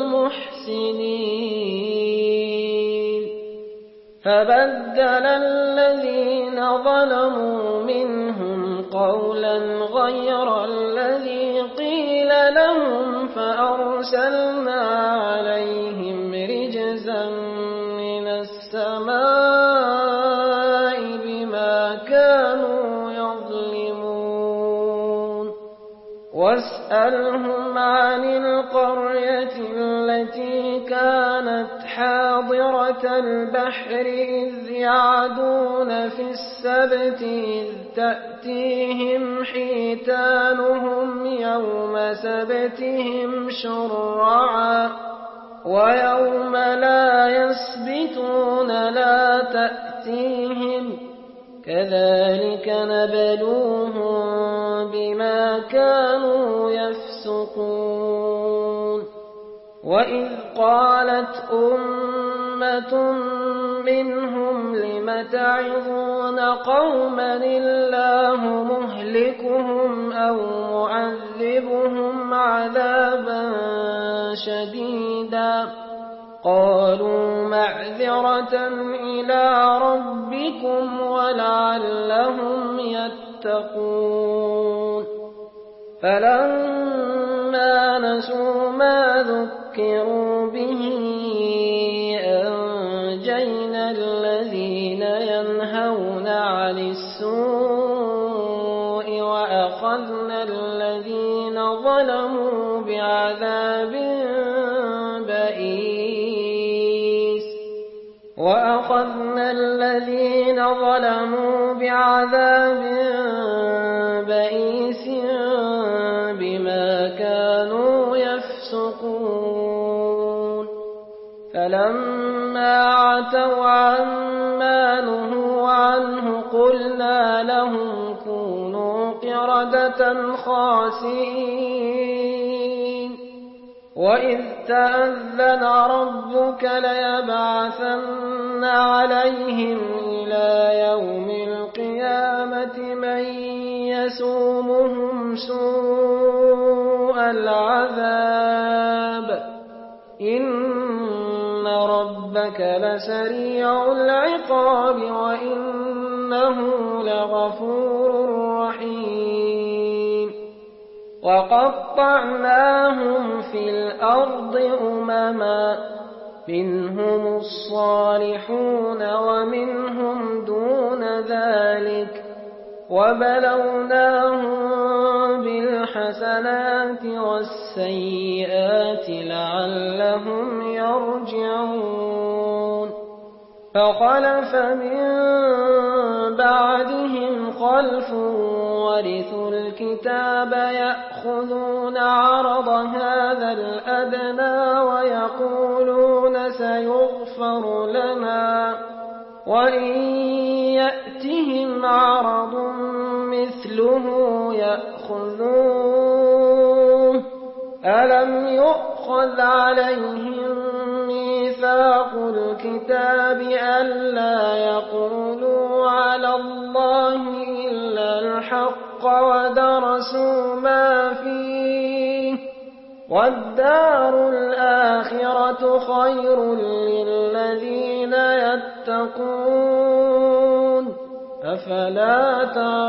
المحسنين فبدل الذين ظلموا منهم قولا غير الذي قيل لهم فأرسلنا عليهم رجزا من السماء بما كانوا يظلمون واسألهم عن القرية التي كانت حاضرة البحر إذ يعدون في السبت إذ تأتيهم حيتانهم يوم سبتهم شرعا ويوم لا يسبتون لا تأتيهم كذلك نبلوهم بما كانوا يفسقون وإذ قالت أمة منهم لم تعظون قوما الله مهلكهم أو معذبهم عذابا شديدا قالوا معذرة إلى ربكم ولعلهم يتقون فلما نسوا ما ذكروا به أنجينا الذين ينهون عن السوء وأخذنا الذين ظلموا بعذاب بئيس وأخذنا الذين ظلموا بعذاب بئيس بما كانوا يفسقون فلما عتوا عما نهوا عنه قلنا لهم كونوا قردة خاسئين وإذ تأذن ربك ليبعثن عليهم إلى يوم القيامة من يسومهم سوء العذاب إن ربك لسريع العقاب وإنه لغفور رحيم وقطعناهم في الأرض أمما منهم الصالحون ومنهم دون ذلك وبلوناهم بالحسنات والسيئات لعلهم يرجعون فخلف من بعدهم خلف ورثوا الكتاب يأخذون عرض هذا الأدنى ويقولون سيغفر لنا وإن يأتهم عرض مثله يأخذوه ألم يؤخذ عليهم ميثاق الكتاب ألا يقولوا على الله إلا الحق ودرسوا ما فيه والدار الآخرة خير للذين يتقون أفلا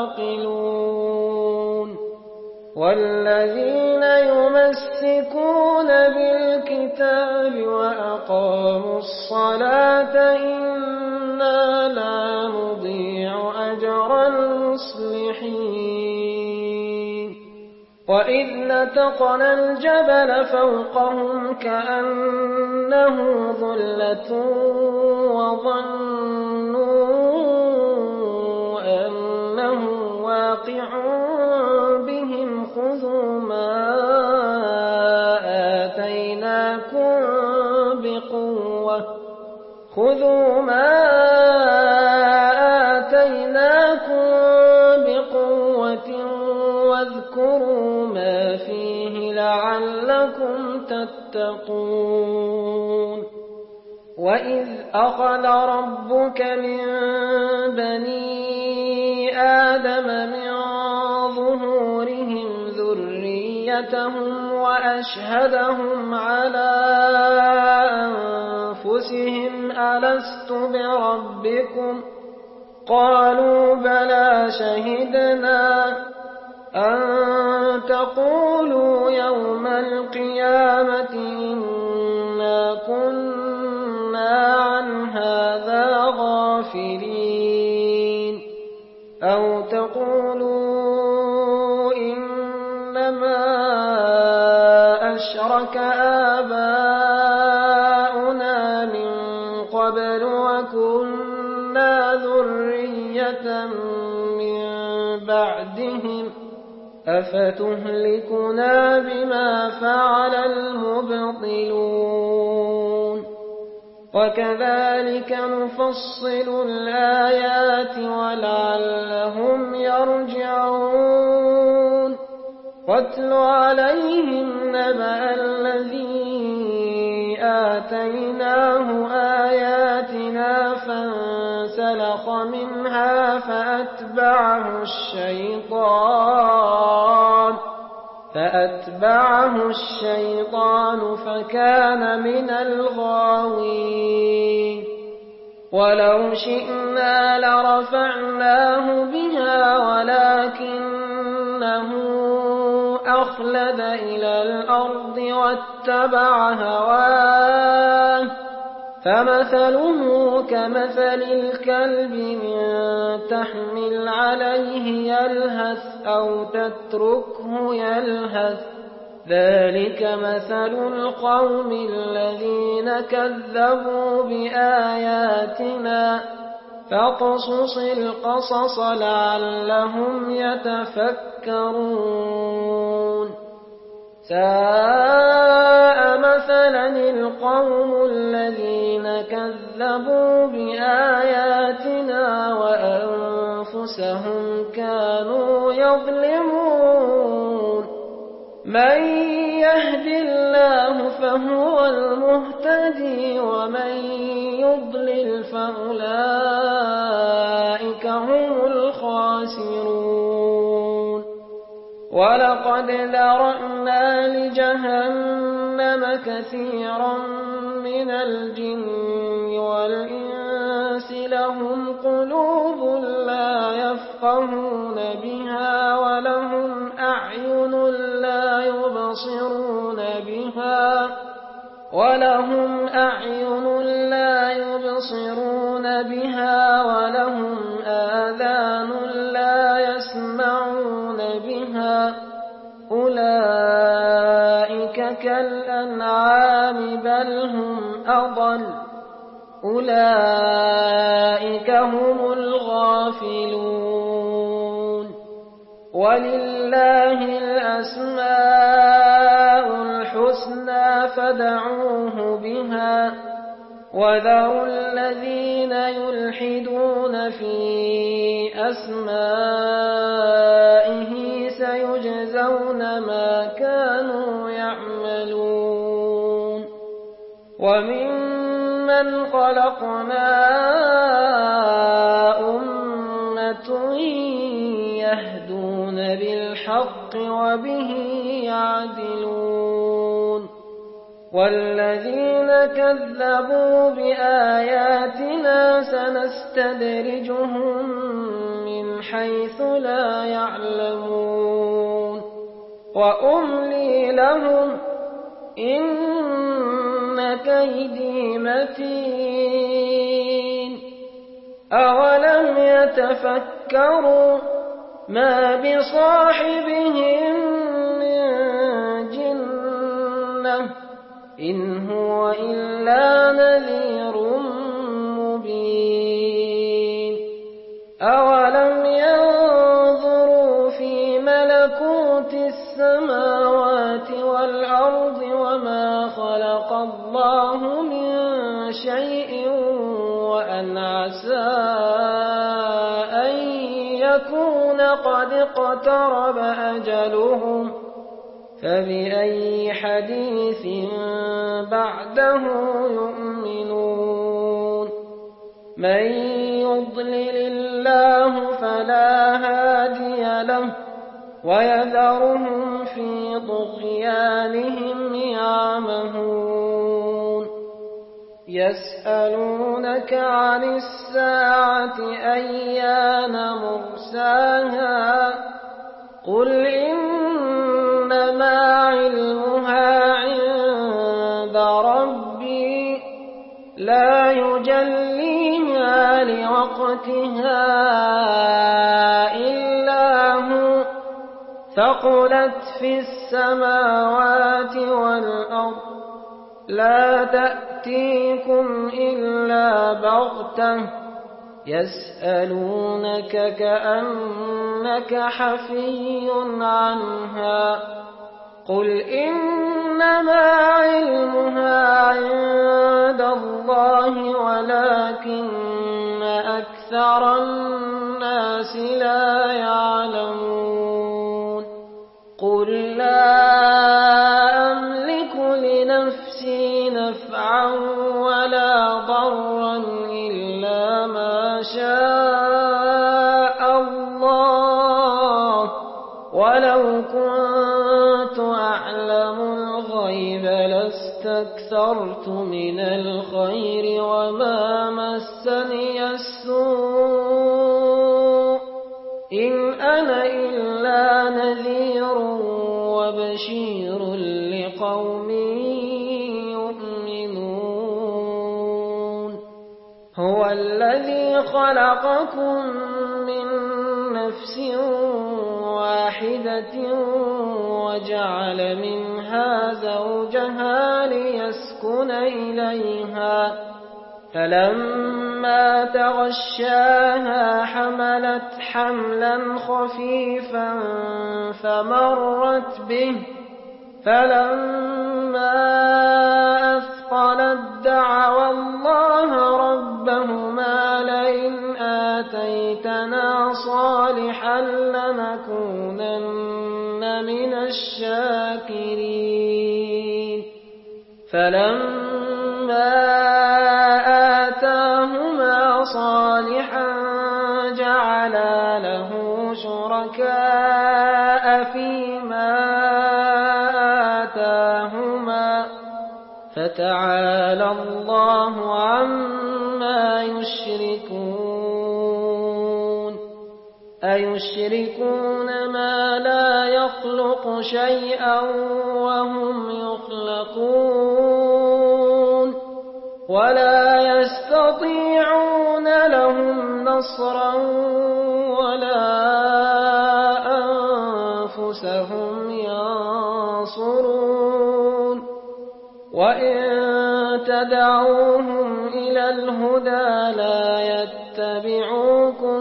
تعقلون والذين يمسكون بالكتاب وأقاموا الصلاة إنا لا نضيع أجر المصلحين وإذ نتقنا الجبل فوقهم كأنه ظلة وظنوا أنه واقع بهم خذوا ما آتيناكم بقوة خذوا ما آتيناكم بقوة واذكروا ما فيه لعلكم تتقون وإذ أخذ ربك من بني آدم من ظهورهم ذريتهم وأشهدهم على أنفسهم ألست بربكم قالوا بلى شهدنا أن تقولوا يوم القيامة إنا كنا عن هذا غافلين أو تقولوا إنما أشرك آباؤنا من قبل وكنا ذرية من بعدهم أفتهلكنا بما فعل المبطلون وكذلك نفصل الآيات ولعلهم يرجعون واتل عليهم نبأ الذي آتيناه آياتنا فانسلخ منها فأتبعه الشيطان فأتبعه الشيطان فكان من الغاوين ولو شئنا لرفعناه بها ولكنه أخلد إلى الأرض واتبع هواه فمثله كمثل الكلب إن تحمل عليه يلهث أو تتركه يلهث ذلك مثل القوم الذين كذبوا بآياتنا فاقصص القصص لعلهم يتفكرون ساء مثلا القوم الذين كذبوا بآياتنا وأنفسهم كانوا يظلمون من يهد الله فهو المهتدي ومن يضلل فأولئك هم الخاسرون ولقد ذرأنا لجهنم كثيرا من الجن والإنس لهم قلوب لا يفقهون بها ولهم أعين لا يبصرون بها ولهم أعين بها ولهم آذان لا يسمعون بها أولئك كالأنعام بل هم أضل أولئك هم الغافلون ولله الأسماء الحسنى فادعوه بها وذروا الذين يلحدون في أسمائه سيجزون ما كانوا يعملون وممن خلقنا أمة يهدون بالحق وبه يعدلون والذين كذبوا بآياتنا سنستدرجهم من حيث لا يعلمون وأملي لهم إن كيدي متين أولم يتفكروا ما بصاحبهم من جنة إن هو إلا نذير مبين أولم ينظروا في ملكوت السماوات والأرض وما خلق الله من شيء وأن عسى أن يكون قد اقترب أجلهم فبأي حديث بعده يؤمنون من يضلل الله فلا هادي له ويذرهم في طغيانهم يعمهون يسألونك عن الساعة أيان مرساها قل إنما علمها عند ربي لا يجليها لوقتها إلا هو ثقلت في السماوات والأرض لا تأتيكم إلا بغتة يسألونك كأنك حفي عنها قل إنما علمها عند الله ولكن أكثر الناس لا يعلمون قل لا أملك لنفسي نفعا ولا ضرا إلا ما شاء الله ولو كنت أعلم الغيب لاستكثرت من الخير وما مسني السوء إن أنا إلا نذير وبشير لقوم يؤمنون هو الذي خلقكم من نفس واحدة وجعل منها زوجها ليسكن إليها فلما تغشاها حملت حملا خفيفا فمرت به فلما أثقلت دعوا الله ربهما لئن آتيتنا صالحا لنكونن من الشاكرين فلما آتاهما صالحا جعلا له شركاء فيما آتاهما فتعالى الله عما يشركون أيشركون ما لا يخلق شيئا وهم يخلقون ولا يستطيعون نصرا ولا أنفسهم ينصرون وإن تدعوهم إلى الهدى لا يتبعوكم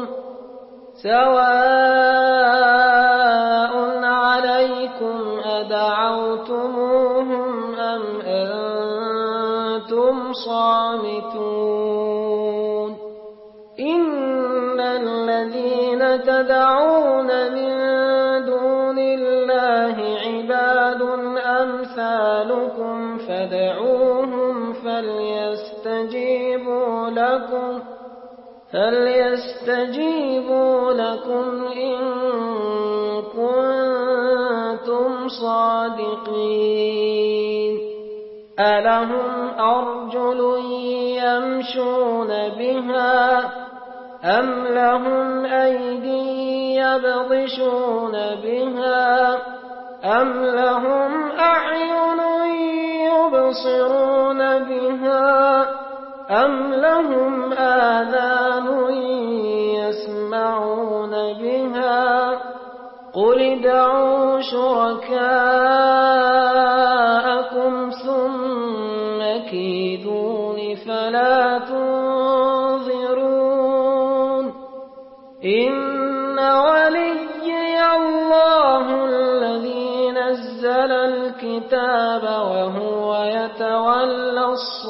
سواء عليكم أدعوتموهم أم أنتم صامتون إن الذين تدعون من دون الله عباد أمثالكم فادعوهم فليستجيبوا لكم فليستجيبوا لكم إن كنتم صادقين ألهم أرجل يمشون بها أم لهم أيدي يبطشون بها أم لهم أعين يبصرون بها أم لهم آذان يسمعون بها قل ادعوا شركاءكم ثم كيدون فلا تنظرون إن وليي الله الذي نزل الكتاب وهو يتولى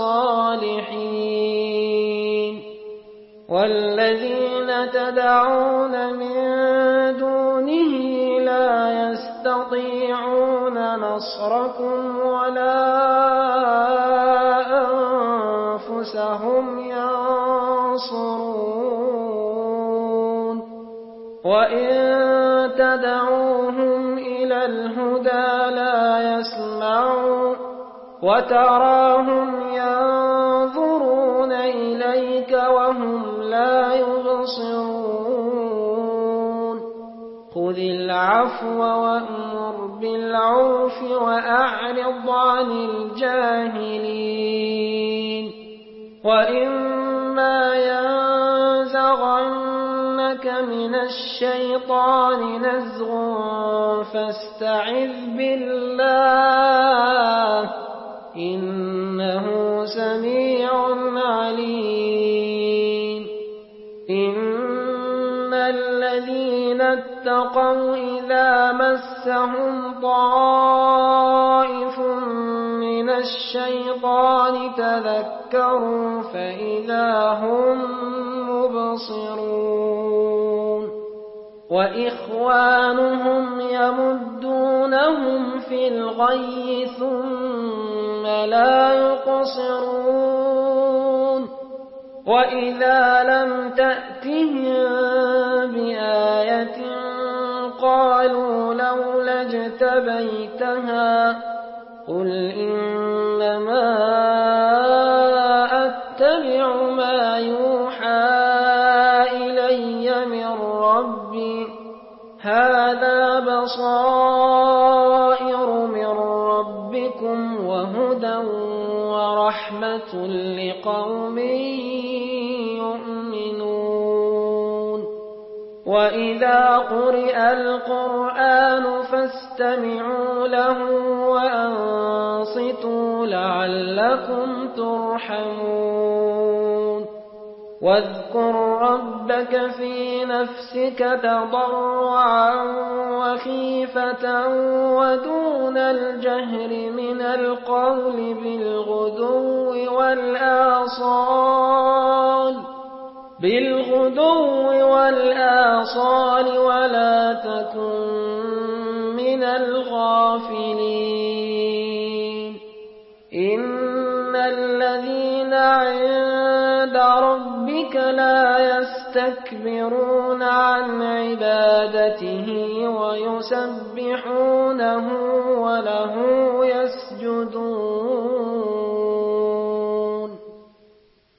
الصالحين والذين تدعون من دونه لا يستطيعون نصركم ولا أنفسهم ينصرون وإن تدعوهم إلى الهدى لا يسمعون وتراهم ينظرون إليك وهم لا يبصرون خذ العفو وأمر بالعرف وأعرض عن الجاهلين وإما ينزغنك من الشيطان نزغ فاستعذ بالله إنه سميع عليم إن الذين اتقوا إذا مسهم طائف من الشيطان تذكروا فإذا هم مبصرون وإخوانهم يمدونهم في الغي ثم لا يقصرون وإذا لم تأتهم بآية قالوا لولا اجتبيتها قل إنما أتبع ما يوحى إلي من ربي هذا بصائر من ربكم وهدى ورحمة لقوم يؤمنون وإذا قرئ القرآن فاستمعوا له وأنصتوا لعلكم ترحمون واذكر ربك في نفسك تضرعا وخيفة ودون الجهر من القول بالغدو والآصال بالغدو والآصال ولا تكن من الغافلين إن الذين عند ربك لا يستكبرون عن عبادته ويسبحونه وله يسجدون